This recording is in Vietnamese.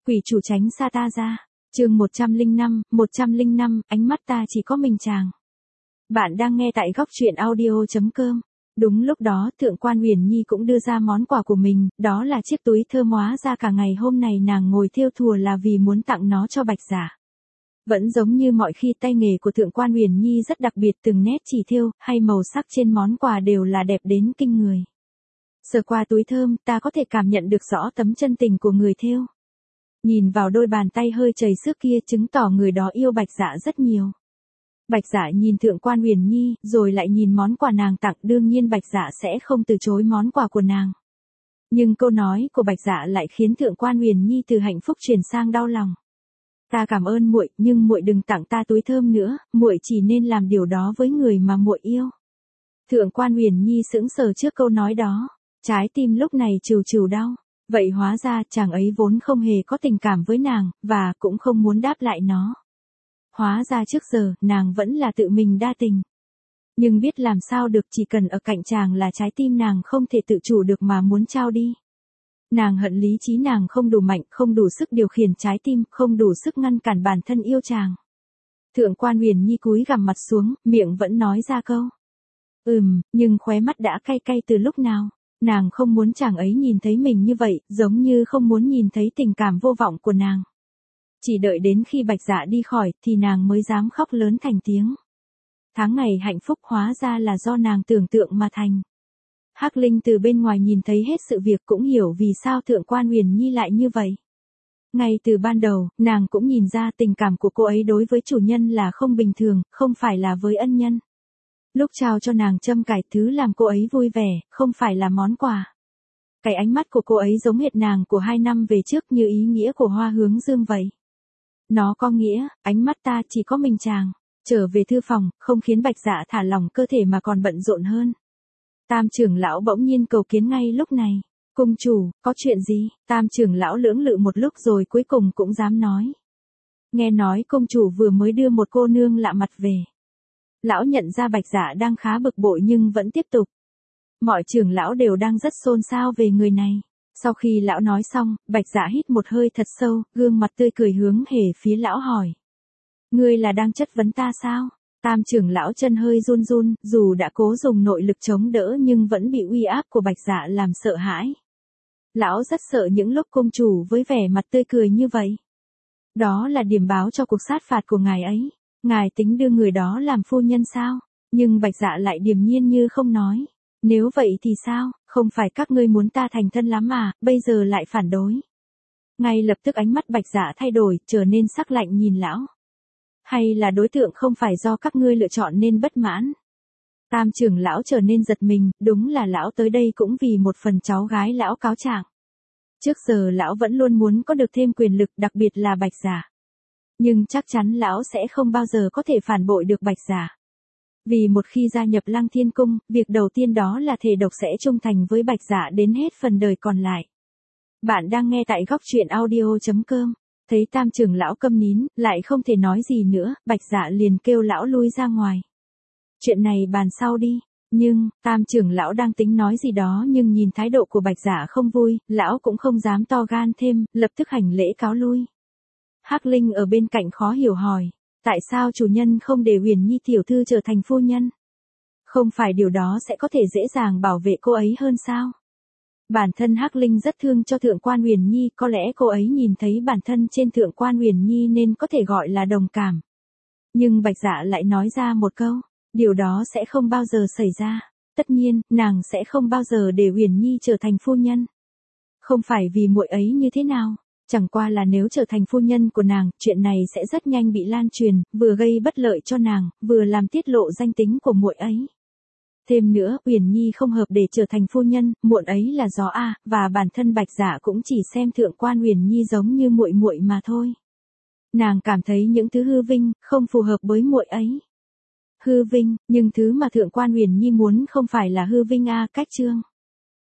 Quỷ chủ tránh xa ta ra. Chương 105, ánh mắt ta chỉ có mình chàng. Bạn đang nghe tại góc truyện audio.com. Đúng lúc đó Thượng quan Huyền Nhi cũng đưa ra món quà của mình, đó là chiếc túi thơm, hóa ra cả ngày hôm này nàng ngồi thêu thùa là vì muốn tặng nó cho Bạch Giả. Vẫn giống như mọi khi, tay nghề của Thượng quan Huyền Nhi rất đặc biệt, từng nét chỉ thêu hay màu sắc trên món quà đều là đẹp đến kinh người. Sờ qua túi thơm, ta có thể cảm nhận được rõ tấm chân tình của người thêu. Nhìn vào đôi bàn tay hơi chảy xước kia chứng tỏ người đó yêu Bạch Giả rất nhiều. Bạch Giả nhìn Thượng quan Huyền Nhi, rồi lại nhìn món quà nàng tặng, đương nhiên Bạch Giả sẽ không từ chối món quà của nàng. Nhưng câu nói của Bạch Giả lại khiến Thượng quan Huyền Nhi từ hạnh phúc chuyển sang đau lòng. Ta cảm ơn muội, nhưng muội đừng tặng ta túi thơm nữa, muội chỉ nên làm điều đó với người mà muội yêu. Thượng quan Huyền Nhi sững sờ trước câu nói đó, trái tim lúc này trừu trừu đau. Vậy hóa ra chàng ấy vốn không hề có tình cảm với nàng, và cũng không muốn đáp lại nó. Hóa ra trước giờ, nàng vẫn là tự mình đa tình. Nhưng biết làm sao được, chỉ cần ở cạnh chàng là trái tim nàng không thể tự chủ được mà muốn trao đi. Nàng hận lý trí nàng không đủ mạnh, không đủ sức điều khiển trái tim, không đủ sức ngăn cản bản thân yêu chàng. Thượng quan Huyền Nhi cúi gằm mặt xuống, miệng vẫn nói ra câu. Nhưng khóe mắt đã cay cay từ lúc nào. Nàng không muốn chàng ấy nhìn thấy mình như vậy, giống như không muốn nhìn thấy tình cảm vô vọng của nàng. Chỉ đợi đến khi Bạch Giả đi khỏi, thì nàng mới dám khóc lớn thành tiếng. Tháng ngày hạnh phúc hóa ra là do nàng tưởng tượng mà thành. Hắc Linh từ bên ngoài nhìn thấy hết sự việc, cũng hiểu vì sao Thượng quan Huyền Nhi lại như vậy. Ngay từ ban đầu, nàng cũng nhìn ra tình cảm của cô ấy đối với chủ nhân là không bình thường, không phải là với ân nhân. Lúc trao cho nàng châm cài, thứ làm cô ấy vui vẻ, không phải là món quà. Cái ánh mắt của cô ấy giống hệt nàng của 2 năm về trước, như ý nghĩa của hoa hướng dương vậy. Nó có nghĩa, ánh mắt ta chỉ có mình chàng. Trở về thư phòng, không khiến Bạch Giả thả lỏng cơ thể mà còn bận rộn hơn. Tam trưởng lão bỗng nhiên cầu kiến ngay lúc này. Cung chủ, có chuyện gì? Tam trưởng lão lưỡng lự một lúc rồi cuối cùng cũng dám nói. Nghe nói cung chủ vừa mới đưa một cô nương lạ mặt về. Lão nhận ra Bạch Giả đang khá bực bội nhưng vẫn tiếp tục. Mọi trưởng lão đều đang rất xôn xao về người này. Sau khi lão nói xong, Bạch Giả hít một hơi thật sâu, gương mặt tươi cười hướng hề phía lão hỏi. Ngươi là đang chất vấn ta sao? Tam trưởng lão chân hơi run run, dù đã cố dùng nội lực chống đỡ nhưng vẫn bị uy áp của Bạch Giả làm sợ hãi. Lão rất sợ những lúc cung chủ với vẻ mặt tươi cười như vậy. Đó là điểm báo cho cuộc sát phạt của ngài ấy. Ngài tính đưa người đó làm phu nhân sao? Nhưng Bạch Giả lại điềm nhiên như không nói. Nếu vậy thì sao, không phải các ngươi muốn ta thành thân lắm mà, bây giờ lại phản đối. Ngay lập tức ánh mắt Bạch Giả thay đổi, trở nên sắc lạnh nhìn lão. Hay là đối tượng không phải do các ngươi lựa chọn nên bất mãn? Tam trưởng lão trở nên giật mình, đúng là lão tới đây cũng vì một phần cháu gái lão cáo trạng. Trước giờ lão vẫn luôn muốn có được thêm quyền lực, đặc biệt là Bạch Giả. Nhưng chắc chắn lão sẽ không bao giờ có thể phản bội được Bạch Giả. Vì một khi gia nhập Lăng Thiên Cung, việc đầu tiên đó là thề độc sẽ trung thành với Bạch Giả đến hết phần đời còn lại. Bạn đang nghe tại góc truyện audio.com. Thấy tam trưởng lão câm nín, lại không thể nói gì nữa, Bạch Giả liền kêu lão lui ra ngoài. Chuyện này bàn sau đi. Nhưng, tam trưởng lão đang tính nói gì đó nhưng nhìn thái độ của Bạch Giả không vui, lão cũng không dám to gan thêm, lập tức hành lễ cáo lui. Hắc Linh ở bên cạnh khó hiểu hỏi, tại sao chủ nhân không để Huyền Nhi tiểu thư trở thành phu nhân? Không phải điều đó sẽ có thể dễ dàng bảo vệ cô ấy hơn sao? Bản thân Hắc Linh rất thương cho Thượng quan Huyền Nhi, có lẽ cô ấy nhìn thấy bản thân trên Thượng quan Huyền Nhi nên có thể gọi là đồng cảm. Nhưng Bạch Giả lại nói ra một câu, điều đó sẽ không bao giờ xảy ra. Tất nhiên, nàng sẽ không bao giờ để Huyền Nhi trở thành phu nhân. Không phải vì muội ấy như thế nào, chẳng qua là nếu trở thành phu nhân của nàng, chuyện này sẽ rất nhanh bị lan truyền, vừa gây bất lợi cho nàng, vừa làm tiết lộ danh tính của muội ấy. Thêm nữa, Huyền Nhi không hợp để trở thành phu nhân, muội ấy là gió a, và bản thân Bạch Giả cũng chỉ xem Thượng quan Huyền Nhi giống như muội muội mà thôi. Nàng cảm thấy những thứ hư vinh không phù hợp với muội ấy. Hư vinh, nhưng thứ mà Thượng quan Huyền Nhi muốn không phải là hư vinh a, cách chương.